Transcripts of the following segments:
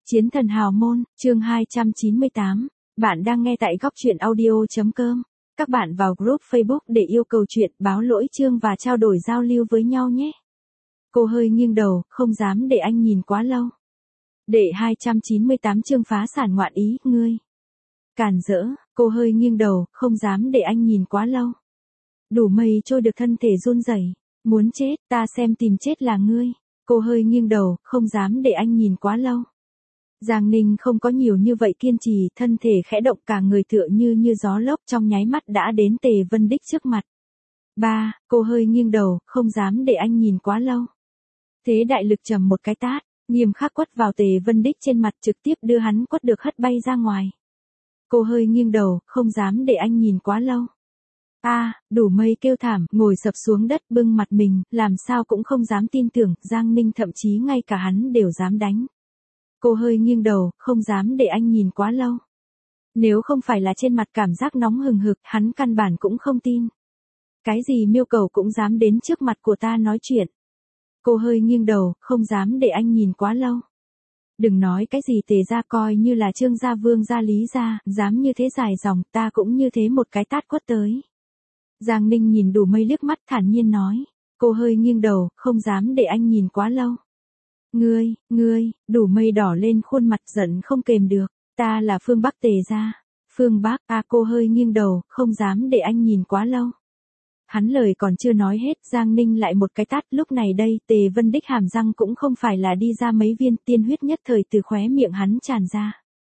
Chiến thần hào môn, chương 298. Bạn đang nghe tại góc truyện audio.com. Các bạn vào group Facebook để yêu cầu chuyện, báo lỗi chương và trao đổi giao lưu với nhau nhé. Cô hơi nghiêng đầu, không dám để anh nhìn quá lâu. Đệ 298 chương phá sản ngoạn ý, ngươi. Cản rỡ, cô hơi nghiêng đầu, không dám để anh nhìn quá lâu. Đủ mây trôi được thân thể run rẩy, muốn chết, ta xem tìm chết là ngươi. Cô hơi nghiêng đầu, không dám để anh nhìn quá lâu. Giang Ninh không có nhiều như vậy kiên trì, thân thể khẽ động cả người tựa như gió lốc trong nháy mắt đã đến Tề Vân Đích trước mặt. Cô hơi nghiêng đầu, không dám để anh nhìn quá lâu. Thế đại lực trầm một cái tát, nghiêm khắc quất vào Tề Vân Đích trên mặt trực tiếp đưa hắn quất được hất bay ra ngoài. Cô hơi nghiêng đầu, không dám để anh nhìn quá lâu. Đủ mây kêu thảm, ngồi sập xuống đất bưng mặt mình, làm sao cũng không dám tin tưởng, Giang Ninh thậm chí ngay cả hắn đều dám đánh. Cô hơi nghiêng đầu, không dám để anh nhìn quá lâu. Nếu không phải là trên mặt cảm giác nóng hừng hực, hắn căn bản cũng không tin. Cái gì miêu cầu cũng dám đến trước mặt của ta nói chuyện. Cô hơi nghiêng đầu, không dám để anh nhìn quá lâu. Đừng nói cái gì Tề gia coi như là Trương gia Vương gia Lý gia, dám như thế dài dòng, ta cũng như thế một cái tát quất tới. Giang Ninh nhìn Đủ Mây liếc mắt thản nhiên nói. Cô hơi nghiêng đầu, không dám để anh nhìn quá lâu. Ngươi, Đủ Mây đỏ lên khuôn mặt giận không kềm được. Ta là Phương Bắc Tề gia. Phương Bắc, cô hơi nghiêng đầu, không dám để anh nhìn quá lâu. Hắn lời còn chưa nói hết, Giang Ninh lại một cái tát, lúc này đây, Tề Vân Đích hàm răng cũng không phải là đi ra mấy viên, tiên huyết nhất thời từ khóe miệng hắn tràn ra.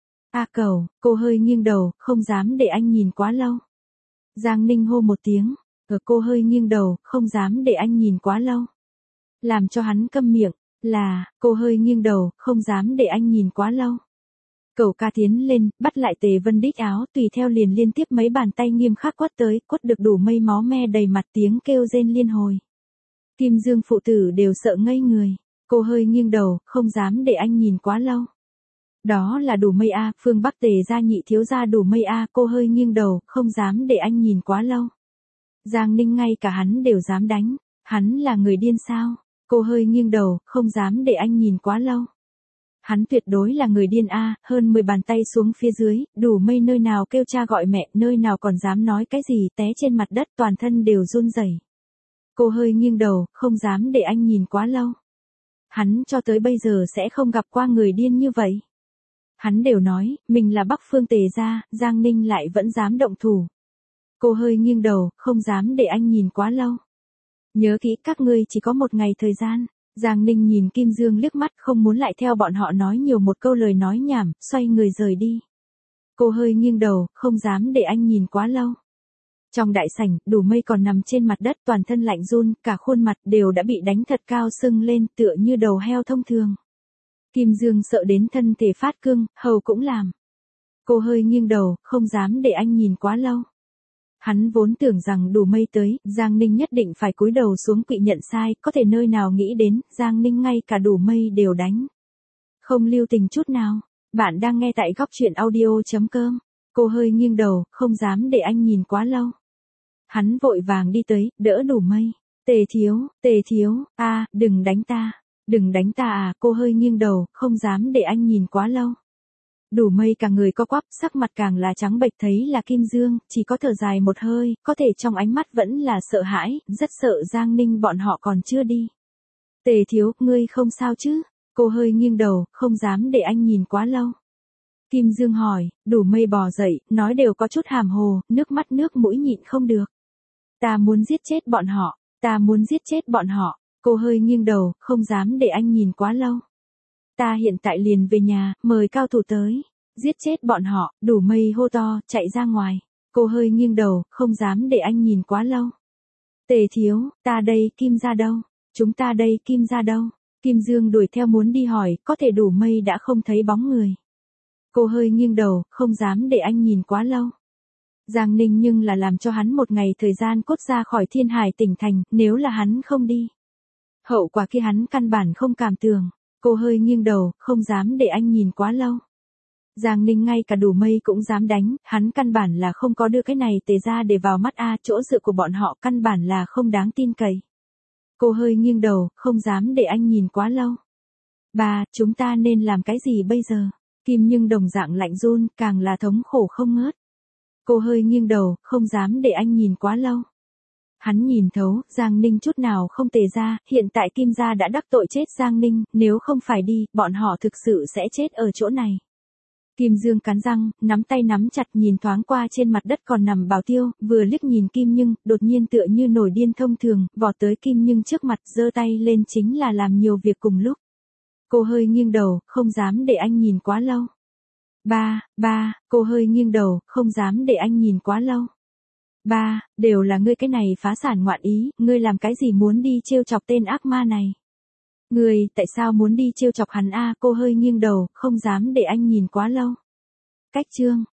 Cô hơi nghiêng đầu, không dám để anh nhìn quá lâu. Giang Ninh hô một tiếng, cô hơi nghiêng đầu, không dám để anh nhìn quá lâu. Làm cho hắn câm miệng, cô hơi nghiêng đầu, không dám để anh nhìn quá lâu. Cậu ca tiến lên, bắt lại Tề Vân Đích áo, tùy theo liền liên tiếp mấy bàn tay nghiêm khắc quất tới, quất được Đủ Mây máu me đầy mặt, tiếng kêu rên liên hồi. Kim Dương phụ tử đều sợ ngây người. Cô hơi nghiêng đầu, không dám để anh nhìn quá lâu. Đó là Đủ Mây Phương Bắc Tề gia nhị thiếu gia Đủ Mây cô hơi nghiêng đầu, không dám để anh nhìn quá lâu. Giang Ninh ngay cả hắn đều dám đánh, hắn là người điên sao? Cô hơi nghiêng đầu, không dám để anh nhìn quá lâu. Hắn tuyệt đối là người điên hơn 10 bàn tay xuống phía dưới, Đủ Mây nơi nào kêu cha gọi mẹ, nơi nào còn dám nói cái gì, té trên mặt đất toàn thân đều run rẩy. Cô hơi nghiêng đầu, không dám để anh nhìn quá lâu. Hắn cho tới bây giờ sẽ không gặp qua người điên như vậy. Hắn đều nói, mình là Bắc Phương Tề gia, Giang Ninh lại vẫn dám động thủ. Cô hơi nghiêng đầu, không dám để anh nhìn quá lâu. Nhớ kỹ các ngươi chỉ có một ngày thời gian. Giang Ninh nhìn Kim Dương liếc mắt, không muốn lại theo bọn họ nói nhiều một câu lời nói nhảm, xoay người rời đi. Cô hơi nghiêng đầu, không dám để anh nhìn quá lâu. Trong đại sảnh, Đủ Mây còn nằm trên mặt đất toàn thân lạnh run, cả khuôn mặt đều đã bị đánh thật cao sưng lên tựa như đầu heo thông thường. Kim Dương sợ đến thân thể phát cương, hầu cũng làm. Cô hơi nghiêng đầu, không dám để anh nhìn quá lâu. Hắn vốn tưởng rằng Đủ Mây tới, Giang Ninh nhất định phải cúi đầu xuống quỵ nhận sai, có thể nơi nào nghĩ đến, Giang Ninh ngay cả Đủ Mây đều đánh. Không lưu tình chút nào. Bạn đang nghe tại góc truyện audio.com. Cô hơi nghiêng đầu, không dám để anh nhìn quá lâu. Hắn vội vàng đi tới, đỡ Đủ Mây. Tề thiếu, đừng đánh ta. Đừng đánh ta cô hơi nghiêng đầu, không dám để anh nhìn quá lâu. Đủ Mây cả người co quắp, sắc mặt càng là trắng bệch, thấy là Kim Dương, chỉ có thở dài một hơi, có thể trong ánh mắt vẫn là sợ hãi, rất sợ Giang Ninh bọn họ còn chưa đi. Tề thiếu, ngươi không sao chứ? Cô hơi nghiêng đầu, không dám để anh nhìn quá lâu. Kim Dương hỏi, Đủ Mây bò dậy, nói đều có chút hàm hồ, nước mắt nước mũi nhịn không được. Ta muốn giết chết bọn họ. Cô hơi nghiêng đầu, không dám để anh nhìn quá lâu. Ta hiện tại liền về nhà, mời cao thủ tới. Giết chết bọn họ, Đủ Mây hô to, chạy ra ngoài. Cô hơi nghiêng đầu, không dám để anh nhìn quá lâu. Tề thiếu, ta đây, Kim gia đâu? Chúng ta đây, Kim gia đâu? Kim Dương đuổi theo muốn đi hỏi, có thể Đủ Mây đã không thấy bóng người. Cô hơi nghiêng đầu, không dám để anh nhìn quá lâu. Giang Ninh nhưng là làm cho hắn một ngày thời gian cốt ra khỏi Thiên Hải tỉnh thành, nếu là hắn không đi. Hậu quả kia hắn căn bản không cảm tưởng. Cô hơi nghiêng đầu, không dám để anh nhìn quá lâu. Giang Ninh ngay cả Đủ Mây cũng dám đánh, hắn căn bản là không có đưa cái này Tề ra để vào mắt chỗ dựa của bọn họ căn bản là không đáng tin cậy. Cô hơi nghiêng đầu, không dám để anh nhìn quá lâu. Ba, chúng ta nên làm cái gì bây giờ? Kim nhưng đồng dạng lạnh run, càng là thống khổ không ngớt. Cô hơi nghiêng đầu, không dám để anh nhìn quá lâu. Hắn nhìn thấu, Giang Ninh chút nào không tề ra, hiện tại Kim gia đã đắc tội chết Giang Ninh, nếu không phải đi, bọn họ thực sự sẽ chết ở chỗ này. Kim Dương cắn răng, nắm tay nắm chặt nhìn thoáng qua trên mặt đất còn nằm Bảo Tiêu, vừa liếc nhìn Kim Nhưng, đột nhiên tựa như nổi điên thông thường, vọt tới Kim Nhưng trước mặt giơ tay lên chính là làm nhiều việc cùng lúc. Cô hơi nghiêng đầu, không dám để anh nhìn quá lâu. Ba, cô hơi nghiêng đầu, không dám để anh nhìn quá lâu. Ba, đều là ngươi cái này phá sản ngoạn ý, ngươi làm cái gì muốn đi trêu chọc tên ác ma này? Ngươi, tại sao muốn đi trêu chọc hắn a? Cô hơi nghiêng đầu, không dám để anh nhìn quá lâu. Cách chương